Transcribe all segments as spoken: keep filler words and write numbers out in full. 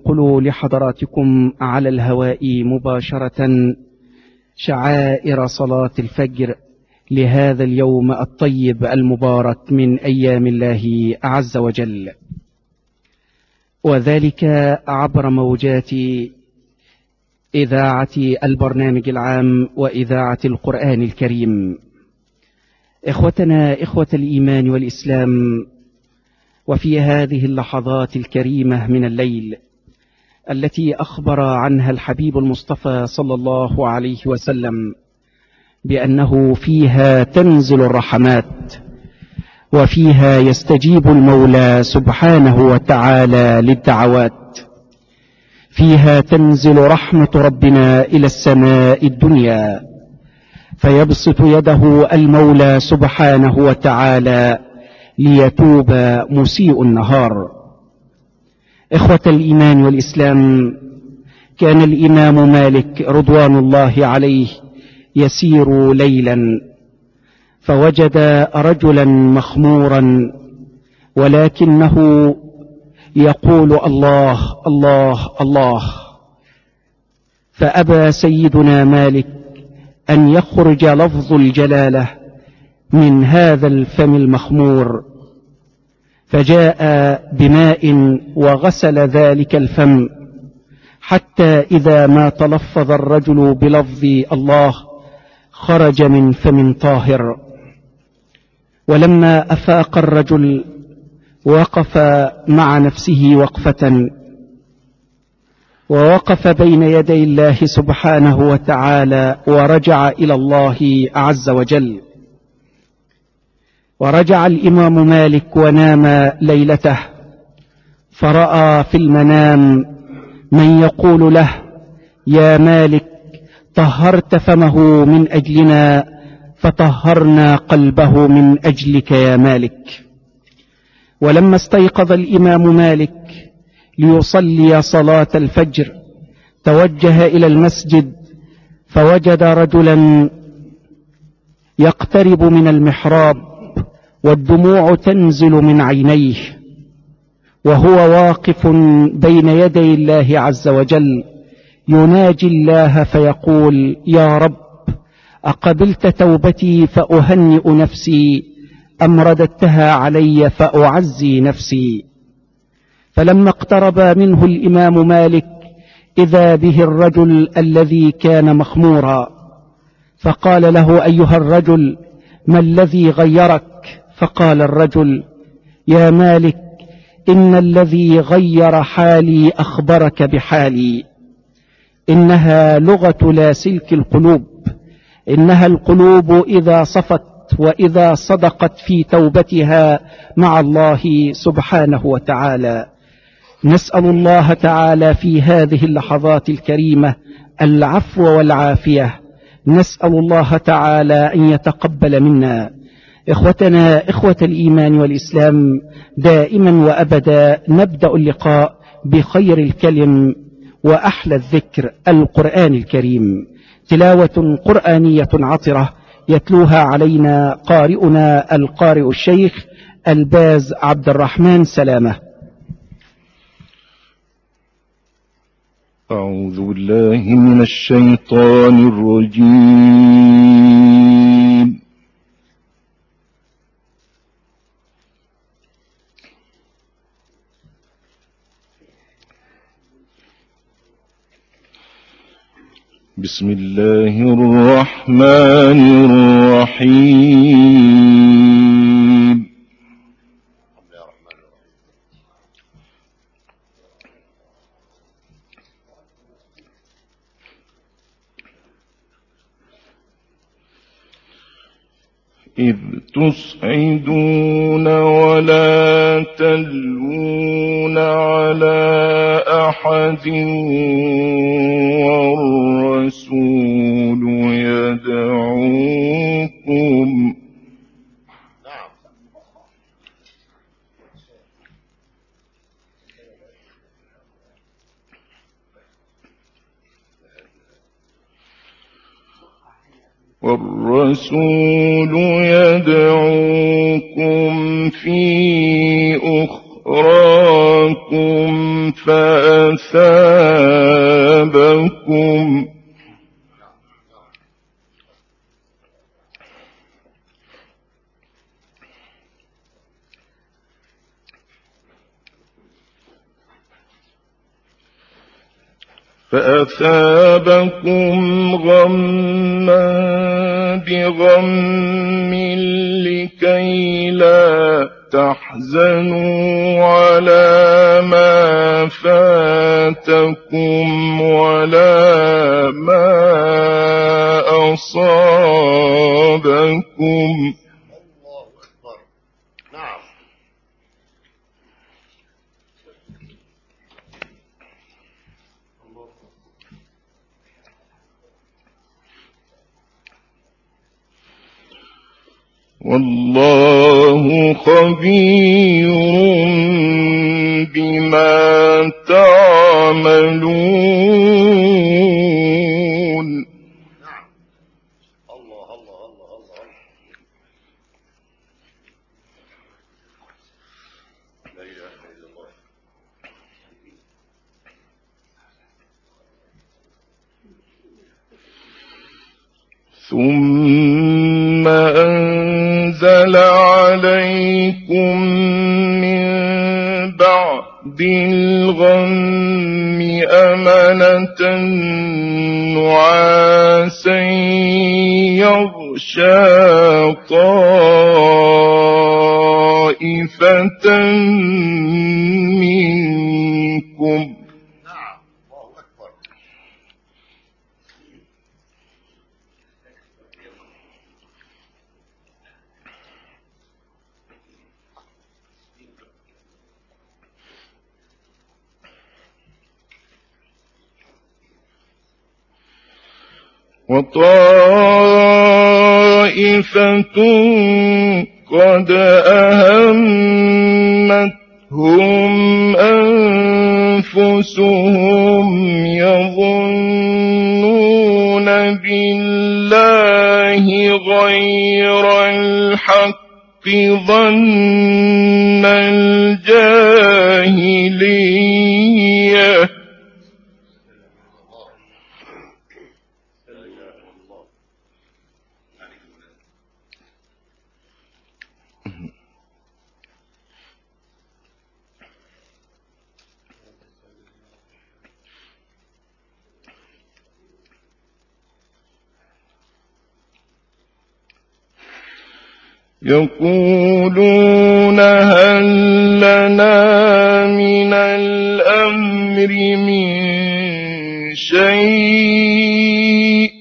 أنقل لحضراتكم على الهواء مباشرة شعائر صلاة الفجر لهذا اليوم الطيب المبارك من أيام الله عز وجل، وذلك عبر موجات إذاعة البرنامج العام وإذاعة القرآن الكريم. إخوتنا إخوة الإيمان والإسلام، وفي هذه اللحظات الكريمة من الليل التي أخبر عنها الحبيب المصطفى صلى الله عليه وسلم بأنه فيها تنزل الرحمات وفيها يستجيب المولى سبحانه وتعالى للدعوات، فيها تنزل رحمة ربنا إلى السماء الدنيا فيبسط يده المولى سبحانه وتعالى ليتوب مسيء النهار. إخوة الإيمان والإسلام، كان الإمام مالك رضوان الله عليه يسير ليلا فوجد رجلا مخمورا ولكنه يقول الله الله الله، فأبى سيدنا مالك أن يخرج لفظ الجلالة من هذا الفم المخمور، فجاء بماء وغسل ذلك الفم حتى إذا ما تلفظ الرجل بلفظ الله خرج من فم طاهر. ولما أفاق الرجل وقف مع نفسه وقفة، ووقف بين يدي الله سبحانه وتعالى ورجع إلى الله عز وجل. ورجع الإمام مالك ونام ليلته، فرأى في المنام من يقول له: يا مالك، طهرت فمه من أجلنا فطهرنا قلبه من أجلك يا مالك. ولما استيقظ الإمام مالك ليصلي صلاة الفجر توجه إلى المسجد فوجد رجلا يقترب من المحراب والدموع تنزل من عينيه، وهو واقف بين يدي الله عز وجل يناجي الله فيقول: يا رب، أقبلت توبتي فأهنئ نفسي أم رددتها علي فأعزي نفسي؟ فلما اقترب منه الإمام مالك إذا به الرجل الذي كان مخمورا، فقال له: أيها الرجل، ما الذي غيرك؟ فقال الرجل: يا مالك، إن الذي غير حالي أخبرك بحالي، إنها لغة لاسلك القلوب، إنها القلوب إذا صفت وإذا صدقت في توبتها مع الله سبحانه وتعالى. نسأل الله تعالى في هذه اللحظات الكريمة العفو والعافية، نسأل الله تعالى أن يتقبل منا. إخوتنا إخوة الإيمان والإسلام، دائما وأبدا نبدأ اللقاء بخير الكلم وأحلى الذكر، القرآن الكريم، تلاوة قرآنية عطرة يتلوها علينا قارئنا القارئ الشيخ الباز عبد الرحمن سلامة. أعوذ بالله من الشيطان الرجيم. بسم الله الرحمن الرحيم. إذ تصعدون ولا تلوون على أحد والرسول يدعوكم والرسول يدعوكم في أخراكم فأثابكم فأثابكم فأثابكم غما بغم لكي لا تحزنوا على ما فاتكم ولا ما أصابكم. والله خبير بما تعملون. الله الله الله الله. لا إله إلا الله. ثم أنزل عليكم من بعد الغم أمنة نعاسا يغشى طائفة منكم. وطائفة قد أهمتهم أنفسهم يظنون بالله غير الحق ظن الجاهلية. يقولون هل لنا من الأمر من شيء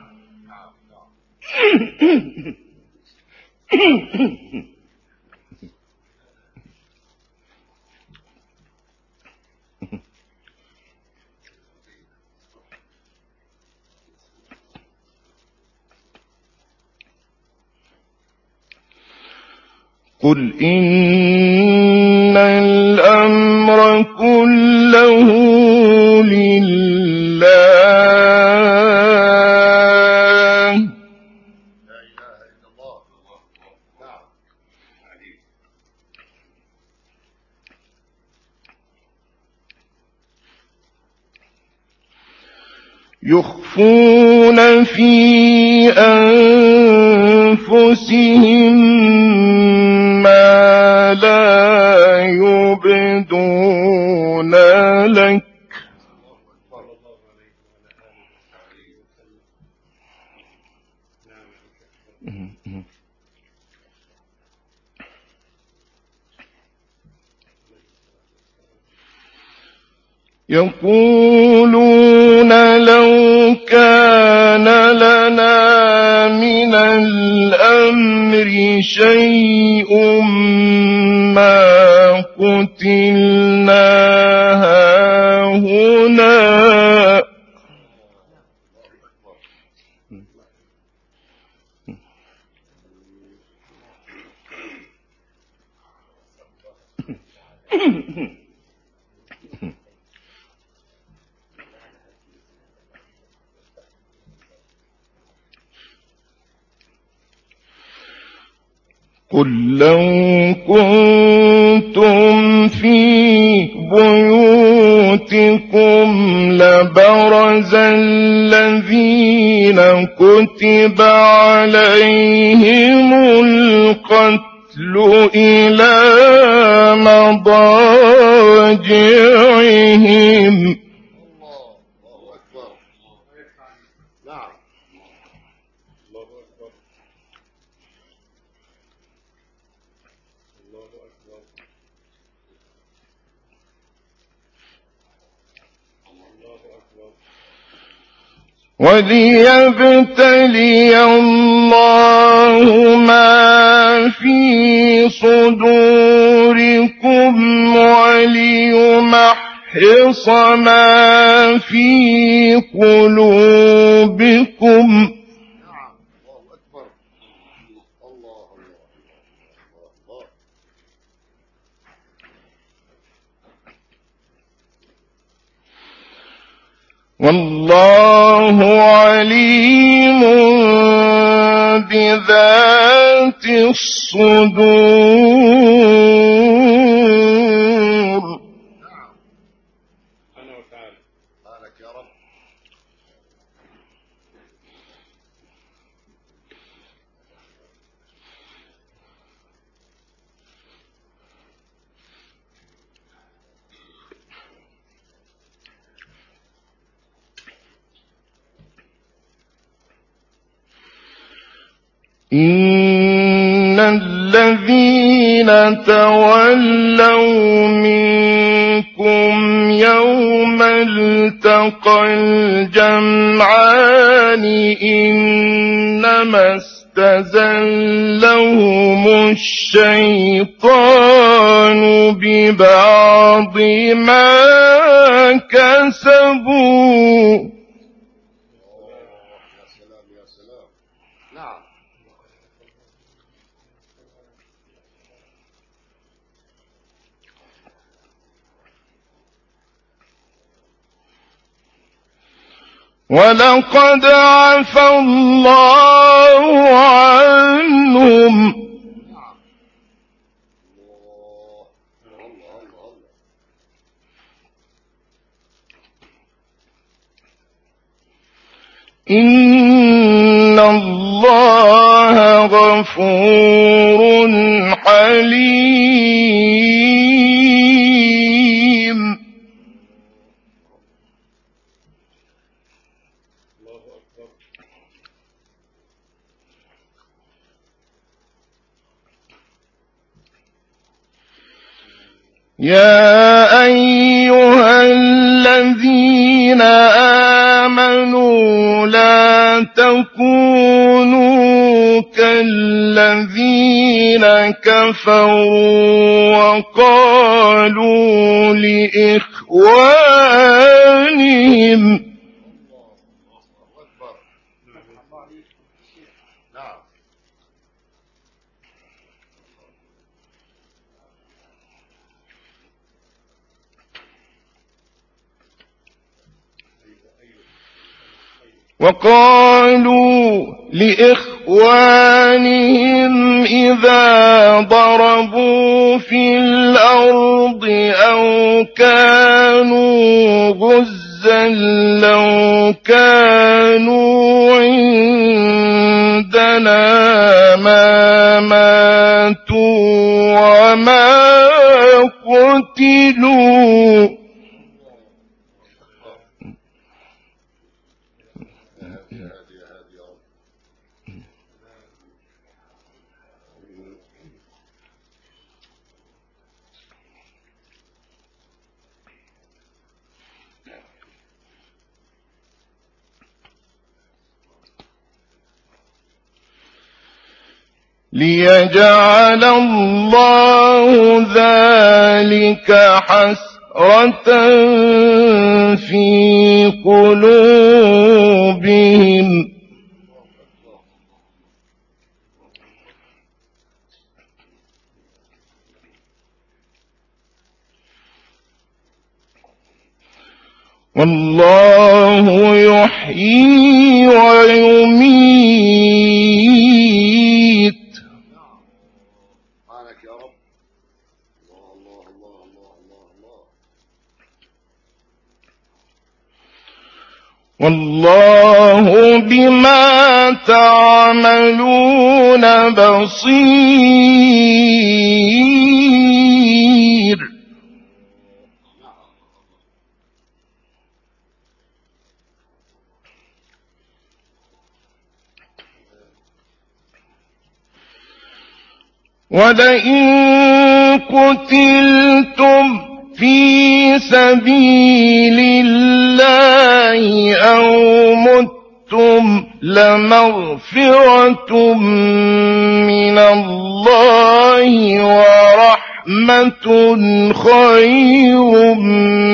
قل إن الأمر كله لله. لا إله إلا الله. نعم. يخفون في أنفسهم ما لا يبدون لك. يقولون لو كان لنا من الأمر شيء ما قتلنا هاهنا. قل لو كنتم في بيوتكم بيوتكم لبرز الذين كتب عليهم القتل إلى مضاجعهم. وليبتلي الله ما في صدوركم وليمحص ما في قلوبكم. والله عليم بذات الصدور. أنا وتعالى سبحانك يا رب. إن الذين تولوا منكم يوم التقى الجمعان إنما استزلهم الشيطان ببعض ما كسبوا. ولقد عفى الله عنهم. إن الله غفور حليم. يا أيها الذين آمنوا لا تكونوا كالذين كفروا وقالوا لإخوانهم وقالوا لإخوانهم إذا ضربوا في الأرض أو كانوا غزا لو كانوا عندنا ما ماتوا وما قتلوا. ليجعل الله ذلك حسرة في قلوبهم. والله يحيي ويميت. سبحانك يا رب. الله الله الله الله الله الله. والله بما تعملون بصير. ولئن قتلتم في سبيل الله أو متم لمغفرة من الله ورحمة خير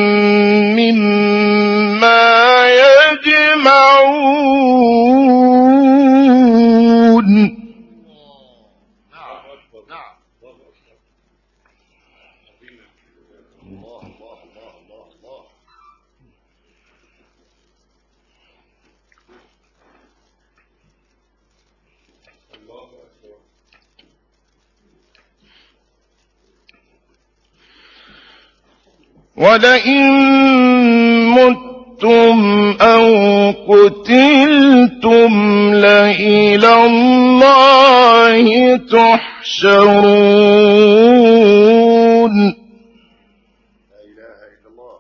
مما يجمعون. ولئن متم أو قتلتم لإلى الله تحشرون. لا إله إلا الله.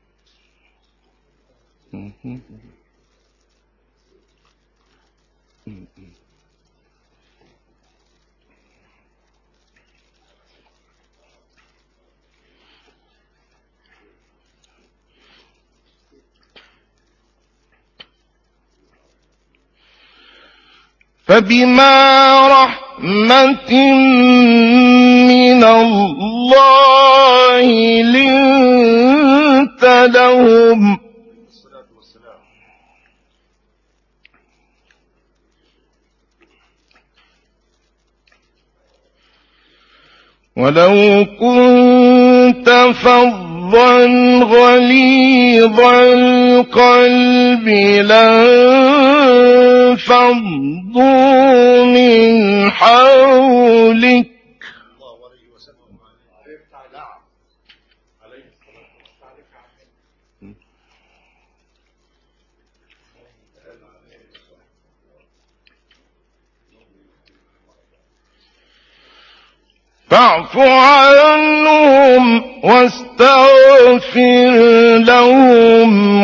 فبما رحمة من الله لنت لهم ولو كنت فظا غليظ القلب لانفضوا من حولك فاعف عنهم واستغفر لهم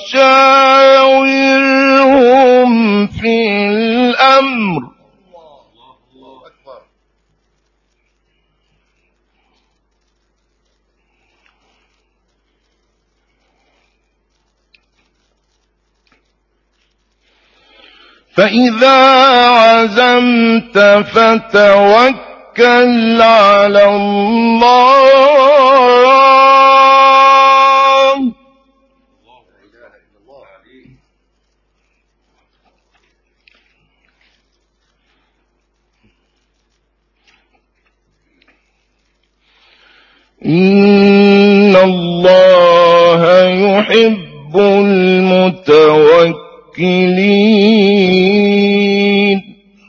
وشاورهم في الأمر. الله أكبر. فإذا عزمت فتوكل توكل على الله. إن الله يحب المتوكلين.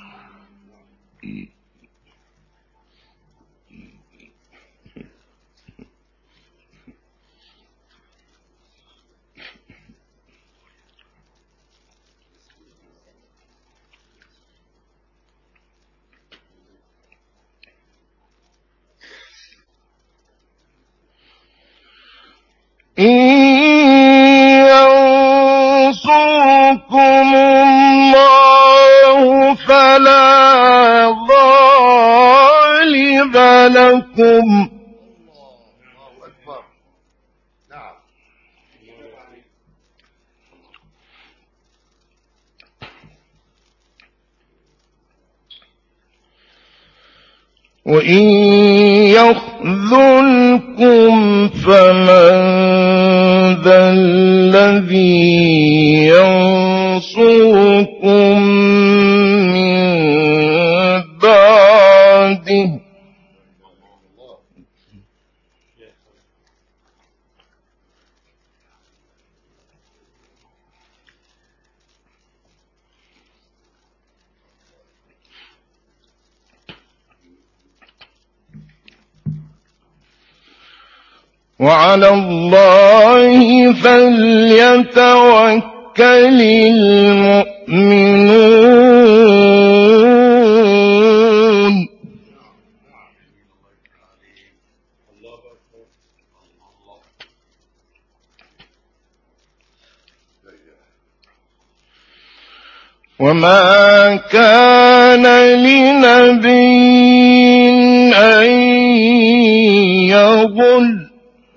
إن ينصركم الله فلا غالب لكم. الله أكبر. نعم. وإن يخذلكم فمن ذا الذي ينصركم من بعده وعلى الله فليتوكل المؤمنون. وما كان لنبي أن يغل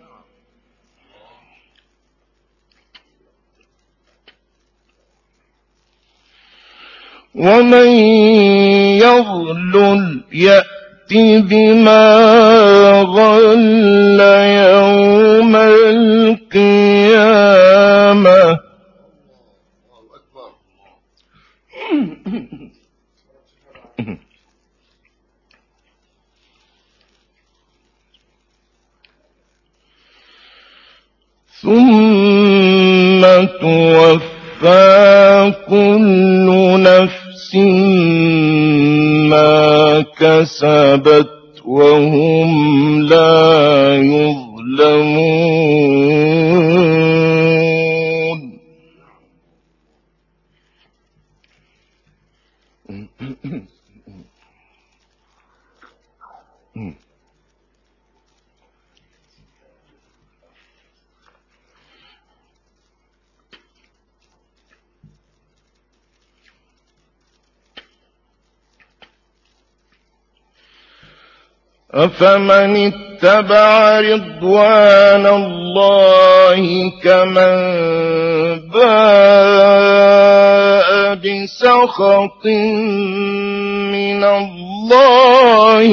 ومن يغلل يأت بما غل يوم القيامة. ثم توفى كل نفس ما كسبت وهم لا يظلمون. أفمن اتبع رضوان الله كمن باء بسخط من الله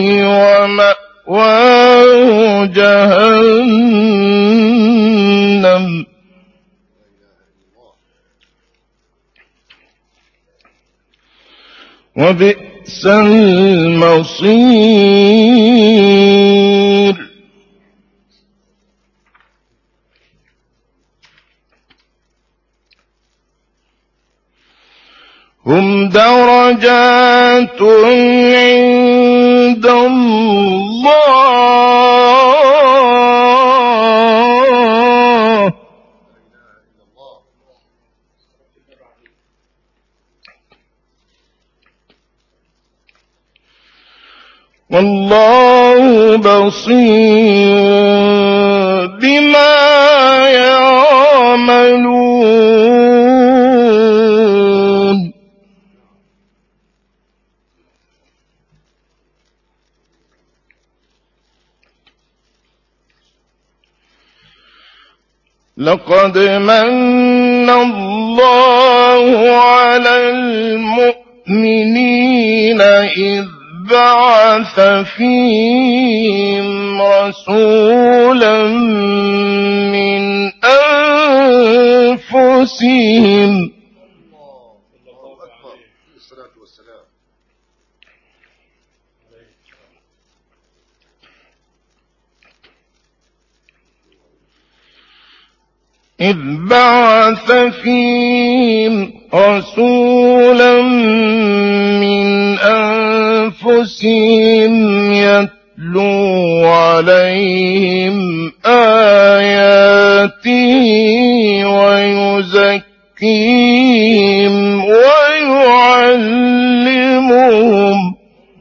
ومأواه جهنم وبئس المصير. هم درجات عند الله والله بصير بما يعملون. لقد من الله على المؤمنين إذ بعث فيهم رسولا من أنفسهم إذ بعث فيهم رسولا من أنفسهم يتلو عليهم آياته ويزكيهم ويعلمهم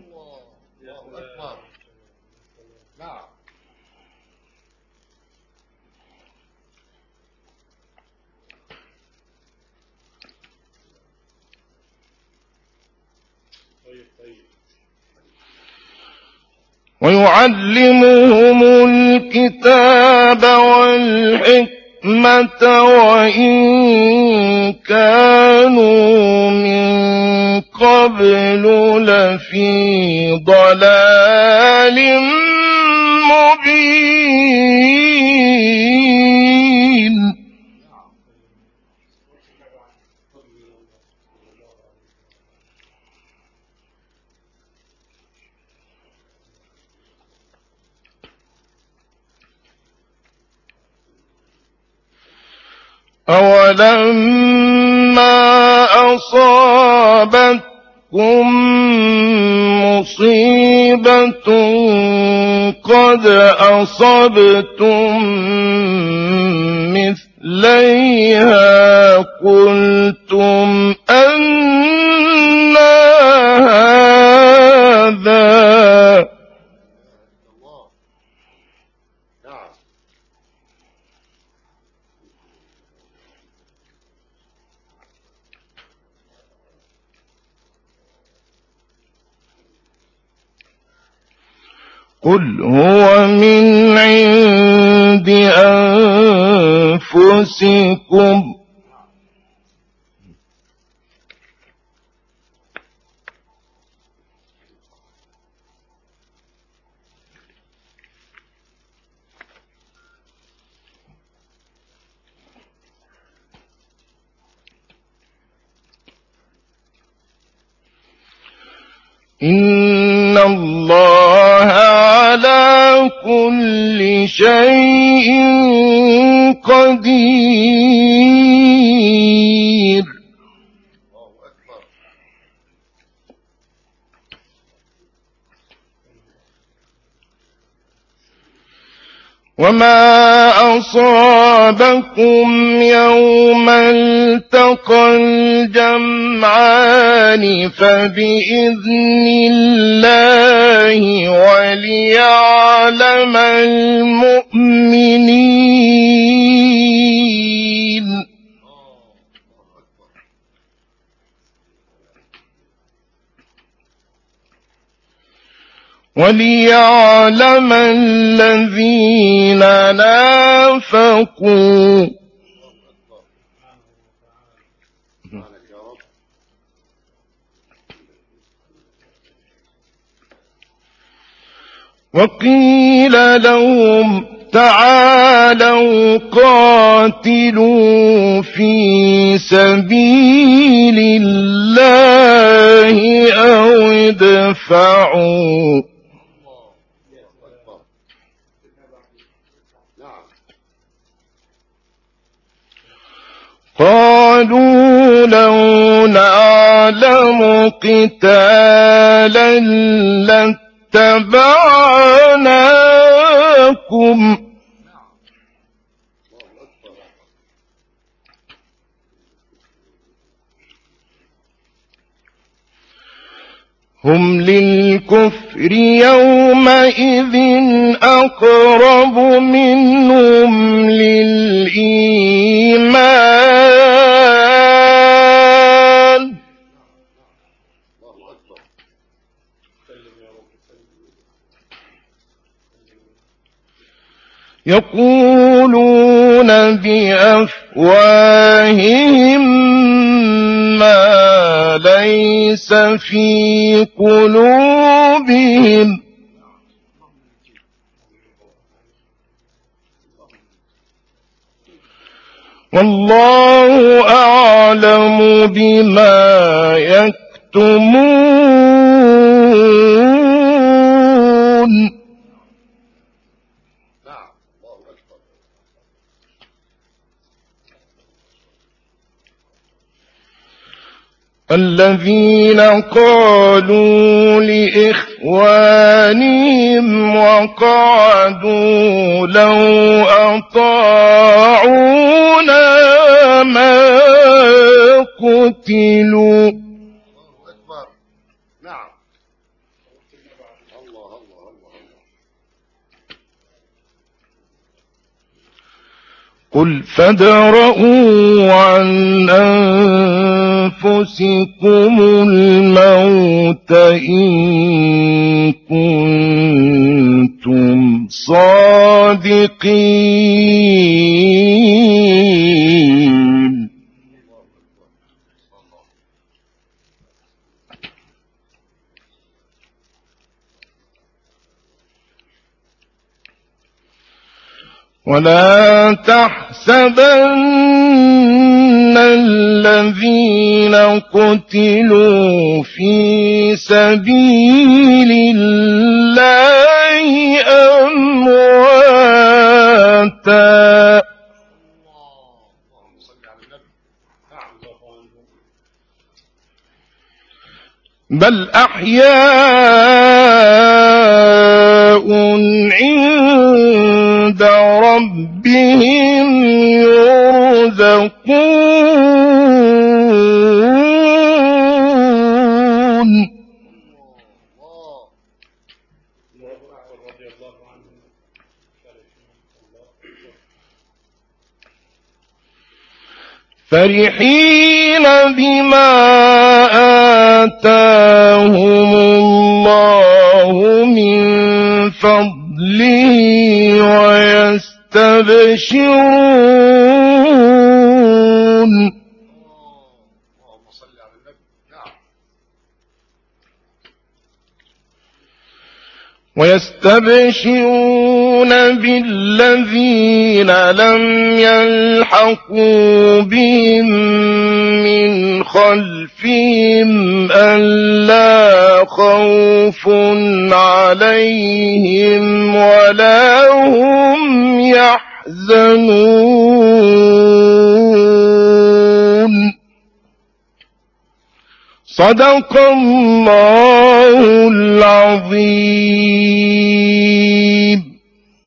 ويعلمهم الكتاب والحكمة وإن كانوا من قبل لفي ضلال مبين. أولما أصابتكم مصيبة قد أصبتم مثليها قلتم أن هذا. الله. نعم. قل هو من عند أنفسكم إن الله على كل شيء قدير. الله أكبر. وما أصابكم يوم التقى الجمعان فبإذن الله وليعلم المؤمنين. وليعلم الذين نافقوا. وقيل لهم تعالوا قاتلوا في سبيل الله أو ادفعوا. قالوا لو نعلم قتالا لاتبعناكم هم للكفر يومئذ أقرب منهم للإيمان. يقولون بأفواههم ما ليس في قلوبهم والله أعلم بما يكتمون. الذين قالوا لإخوانهم وقعدوا لو أطاعونا ما قتلوا. أكبر. نعم. الله الله الله الله. قل فادرءوا عن أنفسكم الموت إن كنتم صادقين. ولا تحسبن الذين قتلوا في سبيل الله أمواتا بل أحياء عند ربهم يرزقون. يصدقون فرحين بما آتاهم الله من فضله ويستبشرون اللهم صل على النبي. نعم. ويستبشرون بالذين لم يلحقوا بهم من خلفهم ألا خوف عليهم ولا هم يحزنون. صدق الله العظيم.